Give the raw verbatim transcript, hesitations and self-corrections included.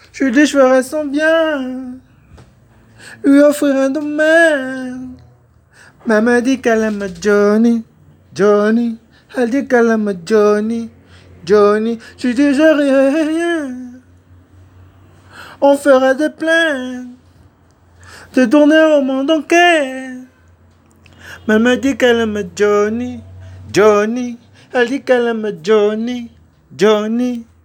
Je lui dis, je ferai son bien, lui offrir un domaine. Maman dit qu'elle aime Johnny, Johnny. Elle dit qu'elle aime Johnny, Johnny. Je lui dis, je rien. On fera des plaintes, de tourner au monde entier. Maman dit qu'elle aime Johnny, Johnny. Elle dit qu'elle aime Johnny, Johnny.